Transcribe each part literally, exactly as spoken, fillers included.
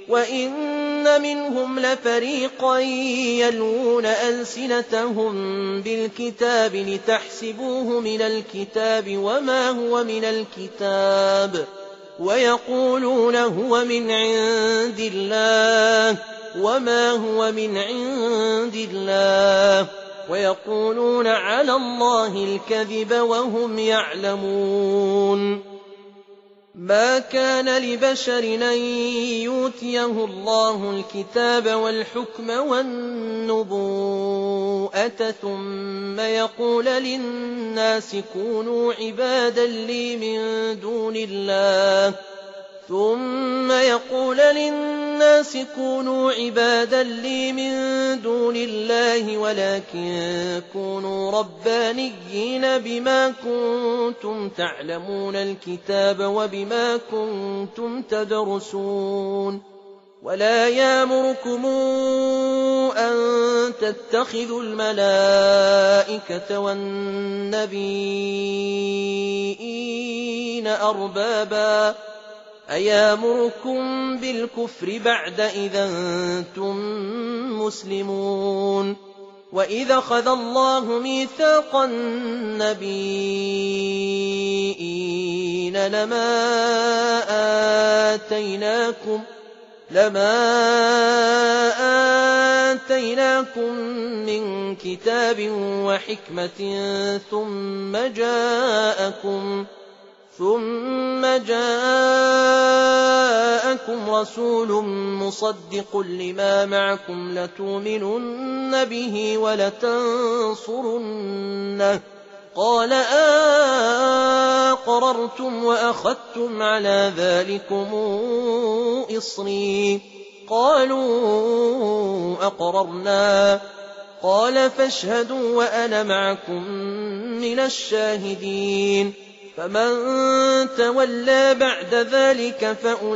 وَإِنَّ مِنْهُمْ لَفَرِيقًا يَلْوُونَ أَلْسِنَتَهُم بِالْكِتَابِ لِتَحْسَبُوهُ مِنَ الْكِتَابِ وَمَا هُوَ مِنَ الْكِتَابِ وَيَقُولُونَ هُوَ مِنْ عِندِ اللَّهِ وَمَا هُوَ مِنْ عِندِ اللَّهِ وَيَقُولُونَ عَلَى اللَّهِ الْكَذِبَ وَهُمْ يَعْلَمُونَ. مَا كَانَ لِبَشَرٍ أَن يُؤْتِيَهُ اللَّهُ الْكِتَابَ وَالْحُكْمَ وَالنُّبُوَّةَ ثُمَّ يَقُولَ لِلنَّاسِ كُونُوا عِبَادًا لِّي مِن دُونِ اللَّهِ ثُمَّ يَقُولَ لِلنَّاسِ كُونُوا عِبَادًا لِّي مِن دُونِ اللَّهِ وَلَكِن كُونُوا رَبَّانِيِّينَ بِمَا كُنتُمْ تَعْلَمُونَ الْكِتَابَ وَبِمَا كُنتُمْ تَدْرُسُونَ وَلَا يَأْمُرُكُمْ أَن تَتَّخِذُوا الْمَلَائِكَةَ وَالنَّبِيِّينَ أَرْبَابًا أَيَأْمُرُكُم بِالْكُفْرِ بَعْدَ إِذْ أَنتُم مُّسْلِمُونَ. وَإِذْ أَخَذَ اللَّهُ مِيثَاقَ النَّبِيِّينَ لَمَا آتَيْنَاكُم لَمَا آتَيْنَاكُم مِّن كِتَابٍ وَحِكْمَةٍ ثُمَّ جَاءَكُمْ ثُمَّ جَاءَكُمْ رَسُولٌ مُّصَدِّقٌ لِّمَا مَعَكُمْ لَتُؤْمِنُنَّ بِهِ وَلَتَنصُرُنَّهُ قَالَ أَأَقْرَرْتُمْ وَأَخَذْتُمْ عَلَىٰ ذَٰلِكُمْ إِصْرِي قَالُوا أَقْرَرْنَا قَالَ فَاشْهَدُوا وَأَنَا مَعَكُم مِّنَ الشَّاهِدِينَ. فَمَن تَوَلَّىٰ بَعْدَ ذَٰلِكَ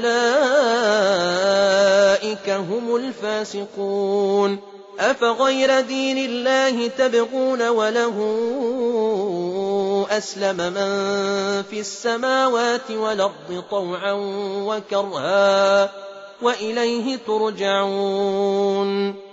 فَأُولَٰئِكَ هُمُ الْفَاسِقُونَ. أَفَغَيْرَ دِينِ اللَّهِ تَبْغُونَ وَلَهُ أَسْلَمَ مَن فِي السَّمَاوَاتِ وَالْأَرْضِ طَوْعًا وَكَرْهًا وَإِلَيْهِ تُرْجَعُونَ.